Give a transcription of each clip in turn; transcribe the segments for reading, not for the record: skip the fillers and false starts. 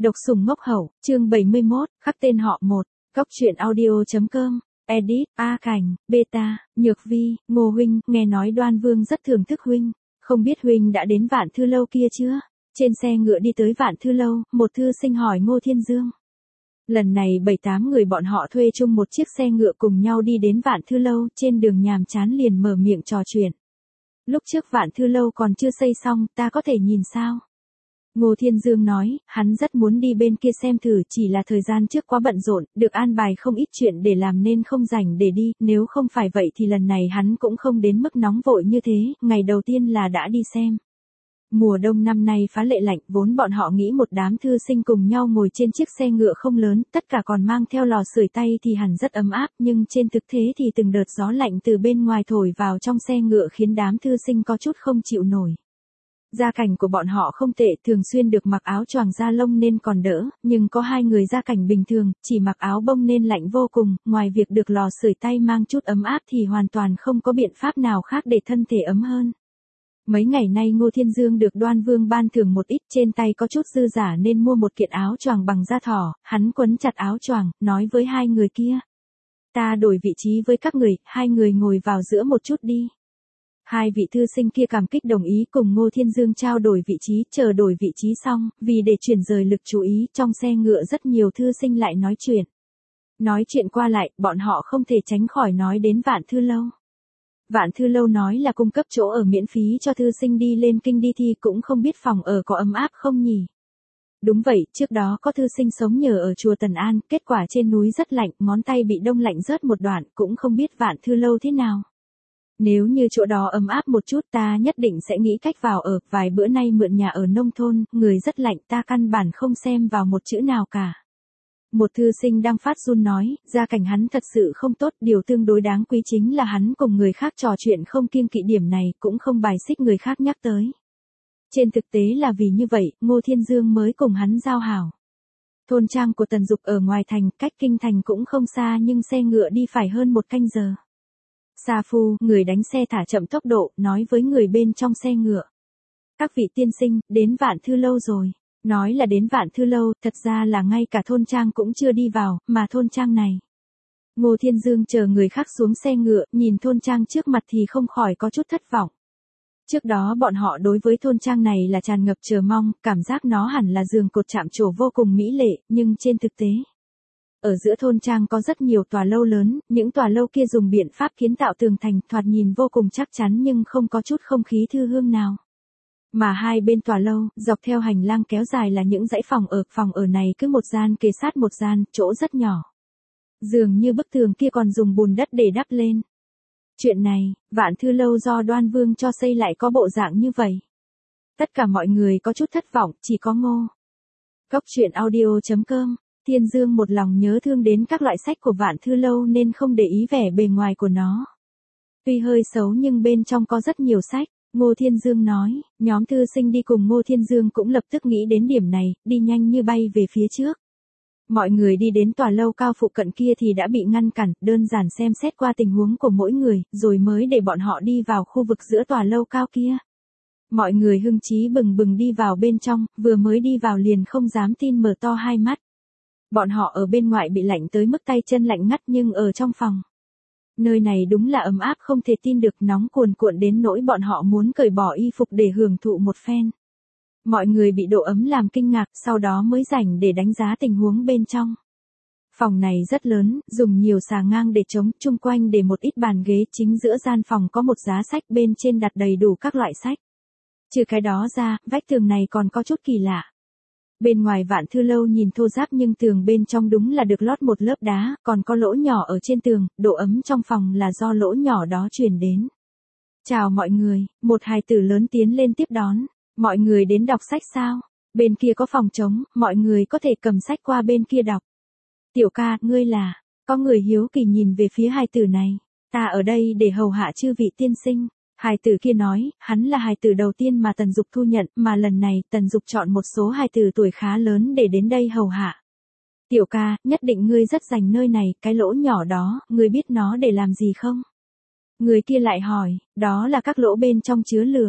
Độc sủng ngốc hậu, chương 71, khắc tên họ 1, góc truyện audio.com, edit, A Cảnh, Beta, Nhược Vi, Ngô huynh, nghe nói Đoan Vương rất thưởng thức huynh, không biết huynh đã đến Vạn Thư Lâu kia chưa? Trên xe ngựa đi tới Vạn Thư Lâu, một thư sinh hỏi Ngô Thiên Dương. Lần này 7-8 người bọn họ thuê chung một chiếc xe ngựa cùng nhau đi đến Vạn Thư Lâu, trên đường nhàm chán liền mở miệng trò chuyện. Lúc trước Vạn Thư Lâu còn chưa xây xong, ta có thể nhìn sao? Ngô Thiên Dương nói, hắn rất muốn đi bên kia xem thử, chỉ là thời gian trước quá bận rộn, được an bài không ít chuyện để làm nên không rảnh để đi, nếu không phải vậy thì lần này hắn cũng không đến mức nóng vội như thế, ngày đầu tiên là đã đi xem. Mùa đông năm nay phá lệ lạnh, vốn bọn họ nghĩ một đám thư sinh cùng nhau ngồi trên chiếc xe ngựa không lớn, tất cả còn mang theo lò sưởi tay thì hẳn rất ấm áp, nhưng trên thực tế thì từng đợt gió lạnh từ bên ngoài thổi vào trong xe ngựa khiến đám thư sinh có chút không chịu nổi. Gia cảnh của bọn họ không tệ, thường xuyên được mặc áo choàng da lông nên còn đỡ, nhưng có 2 người gia cảnh bình thường, chỉ mặc áo bông nên lạnh vô cùng, ngoài việc được lò sưởi tay mang chút ấm áp thì hoàn toàn không có biện pháp nào khác để thân thể ấm hơn. Mấy ngày nay Ngô Thiên Dương được Đoan Vương ban thưởng một ít, trên tay có chút dư giả nên mua một kiện áo choàng bằng da thỏ, hắn quấn chặt áo choàng, nói với 2 người kia. Ta đổi vị trí với các người, 2 người ngồi vào giữa một chút đi. 2 vị thư sinh kia cảm kích đồng ý cùng Ngô Thiên Dương trao đổi vị trí, chờ đổi vị trí xong, vì để chuyển rời lực chú ý, trong xe ngựa rất nhiều thư sinh lại nói chuyện. Nói chuyện qua lại, bọn họ không thể tránh khỏi nói đến Vạn Thư Lâu. Vạn Thư Lâu nói là cung cấp chỗ ở miễn phí cho thư sinh đi lên kinh đi thi, cũng không biết phòng ở có ấm áp không nhỉ. Đúng vậy, trước đó có thư sinh sống nhờ ở chùa Tần An, kết quả trên núi rất lạnh, ngón tay bị đông lạnh rớt một đoạn, cũng không biết Vạn Thư Lâu thế nào. Nếu như chỗ đó ấm áp một chút ta nhất định sẽ nghĩ cách vào ở, vài bữa nay mượn nhà ở nông thôn, người rất lạnh ta căn bản không xem vào một chữ nào cả. Một thư sinh đang phát run nói, gia cảnh hắn thật sự không tốt, điều tương đối đáng quý chính là hắn cùng người khác trò chuyện không kiêng kỵ, điểm này cũng không bài xích người khác nhắc tới. Trên thực tế là vì như vậy, Ngô Thiên Dương mới cùng hắn giao hảo. Thôn trang của Tần Dục ở ngoài thành, cách kinh thành cũng không xa nhưng xe ngựa đi phải hơn 1 canh giờ. Sa Phu, người đánh xe thả chậm tốc độ, nói với người bên trong xe ngựa. Các vị tiên sinh, đến Vạn Thư Lâu rồi. Nói là đến Vạn Thư Lâu, thật ra là ngay cả thôn trang cũng chưa đi vào, mà thôn trang này. Ngô Thiên Dương chờ người khác xuống xe ngựa, nhìn thôn trang trước mặt thì không khỏi có chút thất vọng. Trước đó bọn họ đối với thôn trang này là tràn ngập chờ mong, cảm giác nó hẳn là giường cột chạm trổ vô cùng mỹ lệ, nhưng trên thực tế. Ở giữa thôn trang có rất nhiều tòa lâu lớn, những tòa lâu kia dùng biện pháp kiến tạo tường thành, thoạt nhìn vô cùng chắc chắn nhưng không có chút không khí thư hương nào. Mà hai bên tòa lâu, dọc theo hành lang kéo dài là những dãy phòng ở này cứ một gian kề sát một gian, chỗ rất nhỏ. Dường như bức tường kia còn dùng bùn đất để đắp lên. Chuyện này, Vạn Thư Lâu do Đoan Vương cho xây lại có bộ dạng như vậy. Tất cả mọi người có chút thất vọng, chỉ có Ngô. Góc truyện audio.com, Thiên Dương một lòng nhớ thương đến các loại sách của Vạn Thư Lâu nên không để ý vẻ bề ngoài của nó. Tuy hơi xấu nhưng bên trong có rất nhiều sách. Ngô Thiên Dương nói, nhóm thư sinh đi cùng Ngô Thiên Dương cũng lập tức nghĩ đến điểm này, đi nhanh như bay về phía trước. Mọi người đi đến tòa lâu cao phụ cận kia thì đã bị ngăn cản, đơn giản xem xét qua tình huống của mỗi người, rồi mới để bọn họ đi vào khu vực giữa tòa lâu cao kia. Mọi người hưng chí bừng bừng đi vào bên trong, vừa mới đi vào liền không dám tin mở to hai mắt. Bọn họ ở bên ngoài bị lạnh tới mức tay chân lạnh ngắt nhưng ở trong phòng. Nơi này đúng là ấm áp không thể tin được, nóng cuồn cuộn đến nỗi bọn họ muốn cởi bỏ y phục để hưởng thụ một phen. Mọi người bị độ ấm làm kinh ngạc, sau đó mới rảnh để đánh giá tình huống bên trong. Phòng này rất lớn, dùng nhiều xà ngang để chống, chung quanh để một ít bàn ghế, chính giữa gian phòng có một giá sách, bên trên đặt đầy đủ các loại sách. Trừ cái đó ra, vách tường này còn có chút kỳ lạ. Bên ngoài Vạn Thư Lâu nhìn thô ráp nhưng tường bên trong đúng là được lót một lớp đá, còn có lỗ nhỏ ở trên tường, độ ấm trong phòng là do lỗ nhỏ đó truyền đến. Chào mọi người, một hài tử lớn tiến lên tiếp đón. Mọi người đến đọc sách sao? Bên kia có phòng trống, mọi người có thể cầm sách qua bên kia đọc. Tiểu ca, ngươi là? Có người hiếu kỳ nhìn về phía hài tử này. Ta ở đây để hầu hạ chư vị tiên sinh. Hài tử kia nói, hắn là hài tử đầu tiên mà Tần Dục thu nhận, mà lần này Tần Dục chọn một số hài tử tuổi khá lớn để đến đây hầu hạ. Tiểu ca, nhất định ngươi rất dành nơi này, cái lỗ nhỏ đó, ngươi biết nó để làm gì không? Người kia lại hỏi, đó là các lỗ bên trong chứa lửa.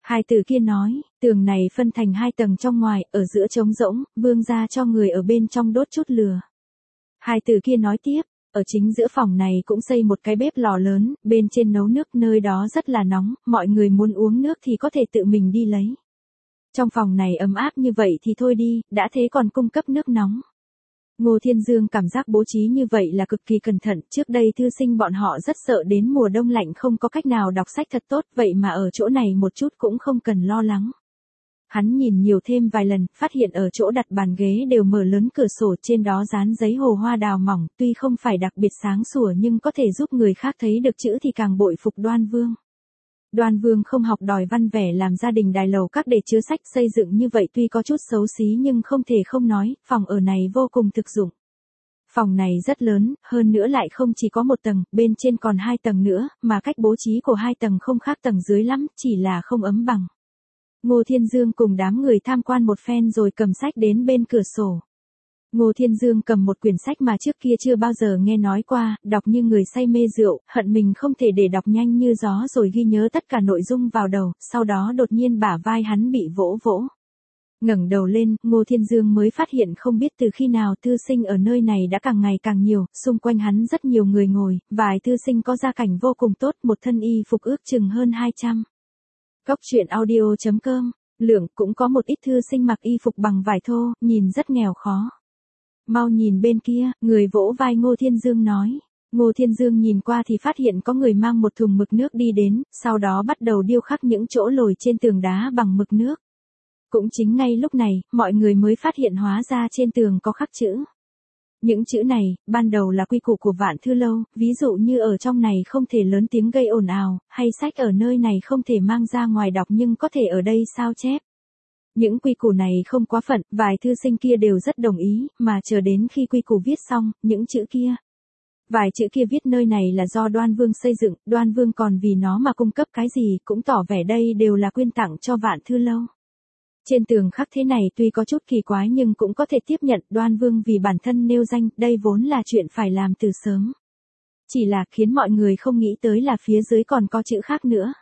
Hai từ kia nói, tường này phân thành 2 tầng trong ngoài, ở giữa trống rỗng, vương ra cho người ở bên trong đốt chút lửa. Hai từ kia nói tiếp, ở chính giữa phòng này cũng xây một cái bếp lò lớn, bên trên nấu nước, nơi đó rất là nóng, mọi người muốn uống nước thì có thể tự mình đi lấy. Trong phòng này ấm áp như vậy thì thôi đi, đã thế còn cung cấp nước nóng. Ngô Thiên Dương cảm giác bố trí như vậy là cực kỳ cẩn thận, trước đây thư sinh bọn họ rất sợ đến mùa đông lạnh không có cách nào đọc sách thật tốt, vậy mà ở chỗ này một chút cũng không cần lo lắng. Hắn nhìn nhiều thêm vài lần, phát hiện ở chỗ đặt bàn ghế đều mở lớn cửa sổ, trên đó dán giấy hồ hoa đào mỏng, tuy không phải đặc biệt sáng sủa nhưng có thể giúp người khác thấy được chữ thì càng bội phục Đoan Vương. Đoan Vương không học đòi văn vẻ làm gia đình đài lầu các để chứa sách, xây dựng như vậy tuy có chút xấu xí nhưng không thể không nói, phòng ở này vô cùng thực dụng. Phòng này rất lớn, hơn nữa lại không chỉ có 1 tầng, bên trên còn 2 tầng nữa, mà cách bố trí của 2 tầng không khác tầng dưới lắm, chỉ là không ấm bằng. Ngô Thiên Dương cùng đám người tham quan một phen rồi cầm sách đến bên cửa sổ. Ngô Thiên Dương cầm một quyển sách mà trước kia chưa bao giờ nghe nói qua, đọc như người say mê rượu, hận mình không thể để đọc nhanh như gió rồi ghi nhớ tất cả nội dung vào đầu, sau đó đột nhiên bả vai hắn bị vỗ vỗ. Ngẩng đầu lên, Ngô Thiên Dương mới phát hiện không biết từ khi nào thư sinh ở nơi này đã càng ngày càng nhiều, xung quanh hắn rất nhiều người ngồi, vài thư sinh có gia cảnh vô cùng tốt, một thân y phục ước chừng hơn 200. Cóc truyện audio.com, Lượng cũng có một ít thư sinh mặc y phục bằng vải thô, nhìn rất nghèo khó. Mau nhìn bên kia, người vỗ vai Ngô Thiên Dương nói. Ngô Thiên Dương nhìn qua thì phát hiện có người mang một thùng mực nước đi đến, sau đó bắt đầu điêu khắc những chỗ lồi trên tường đá bằng mực nước. Cũng chính ngay lúc này, mọi người mới phát hiện hóa ra trên tường có khắc chữ. Những chữ này, ban đầu là quy củ của Vạn Thư Lâu, ví dụ như ở trong này không thể lớn tiếng gây ồn ào, hay sách ở nơi này không thể mang ra ngoài đọc nhưng có thể ở đây sao chép. Những quy củ này không quá phận, vài thư sinh kia đều rất đồng ý, mà chờ đến khi quy củ viết xong, những chữ kia. Vài chữ kia viết nơi này là do Đoan Vương xây dựng, Đoan Vương còn vì nó mà cung cấp cái gì, cũng tỏ vẻ đây đều là quyên tặng cho Vạn Thư Lâu. Trên tường khắc thế này tuy có chút kỳ quái nhưng cũng có thể tiếp nhận, Đoan Vương vì bản thân nêu danh, đây vốn là chuyện phải làm từ sớm. Chỉ là khiến mọi người không nghĩ tới là phía dưới còn có chữ khác nữa.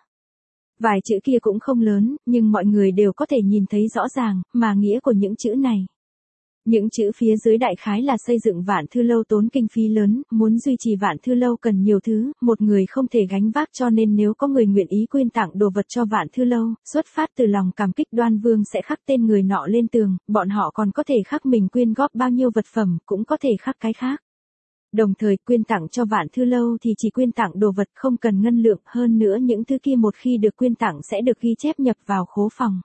Vài chữ kia cũng không lớn, nhưng mọi người đều có thể nhìn thấy rõ ràng, mà nghĩa của những chữ này. Những chữ phía dưới đại khái là xây dựng Vạn Thư Lâu tốn kinh phí lớn, muốn duy trì Vạn Thư Lâu cần nhiều thứ, một người không thể gánh vác cho nên nếu có người nguyện ý quyên tặng đồ vật cho Vạn Thư Lâu, xuất phát từ lòng cảm kích Đoan Vương sẽ khắc tên người nọ lên tường, bọn họ còn có thể khắc mình quyên góp bao nhiêu vật phẩm, cũng có thể khắc cái khác. Đồng thời quyên tặng cho Vạn Thư Lâu thì chỉ quyên tặng đồ vật không cần ngân lượng, hơn nữa những thứ kia một khi được quyên tặng sẽ được ghi chép nhập vào khố phòng.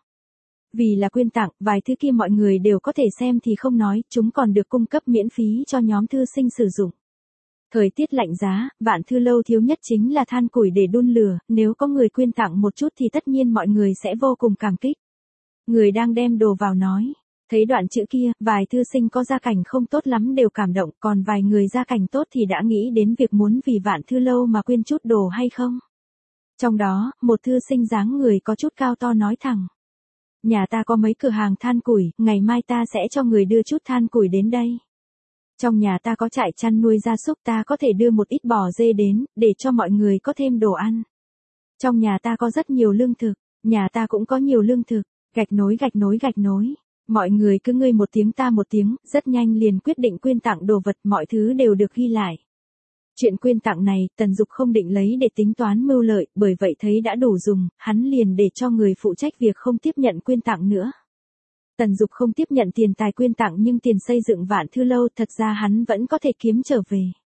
Vì là quyên tặng, vài thứ kia mọi người đều có thể xem thì không nói, chúng còn được cung cấp miễn phí cho nhóm thư sinh sử dụng. Thời tiết lạnh giá, Vạn Thư Lâu thiếu nhất chính là than củi để đun lửa, nếu có người quyên tặng một chút thì tất nhiên mọi người sẽ vô cùng cảm kích. Người đang đem đồ vào nói. Thấy đoạn chữ kia, vài thư sinh có gia cảnh không tốt lắm đều cảm động, còn vài người gia cảnh tốt thì đã nghĩ đến việc muốn vì Vạn Thư Lâu mà quyên chút đồ hay không. Trong đó, một thư sinh dáng người có chút cao to nói thẳng. Nhà ta có mấy cửa hàng than củi, ngày mai ta sẽ cho người đưa chút than củi đến đây. Trong nhà ta có trại chăn nuôi gia súc, ta có thể đưa một ít bò dê đến, để cho mọi người có thêm đồ ăn. Trong nhà ta có rất nhiều lương thực, nhà ta cũng có nhiều lương thực, gạch nối gạch nối gạch nối. Mọi người cứ ngươi một tiếng ta một tiếng, rất nhanh liền quyết định quyên tặng đồ vật, mọi thứ đều được ghi lại. Chuyện quyên tặng này, Tần Dục không định lấy để tính toán mưu lợi, bởi vậy thấy đã đủ dùng, hắn liền để cho người phụ trách việc không tiếp nhận quyên tặng nữa. Tần Dục không tiếp nhận tiền tài quyên tặng nhưng tiền xây dựng Vạn Thư Lâu thật ra hắn vẫn có thể kiếm trở về.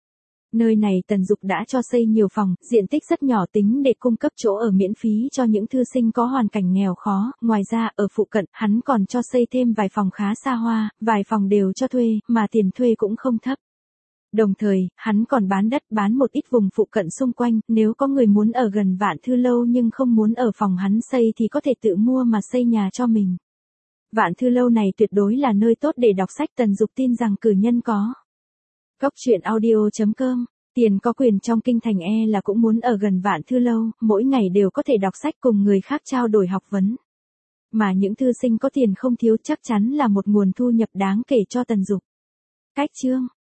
Nơi này Tần Dục đã cho xây nhiều phòng, diện tích rất nhỏ tính để cung cấp chỗ ở miễn phí cho những thư sinh có hoàn cảnh nghèo khó, ngoài ra ở phụ cận hắn còn cho xây thêm vài phòng khá xa hoa, vài phòng đều cho thuê, mà tiền thuê cũng không thấp. Đồng thời, hắn còn bán đất bán một ít vùng phụ cận xung quanh, nếu có người muốn ở gần Vạn Thư Lâu nhưng không muốn ở phòng hắn xây thì có thể tự mua mà xây nhà cho mình. Vạn Thư Lâu này tuyệt đối là nơi tốt để đọc sách, Tần Dục tin rằng cử nhân có. Cóc truyện audio.com, tiền có quyền trong kinh thành là cũng muốn ở gần Vạn Thư Lâu, mỗi ngày đều có thể đọc sách cùng người khác trao đổi học vấn. Mà những thư sinh có tiền không thiếu chắc chắn là một nguồn thu nhập đáng kể cho Tần Dục. Cách chương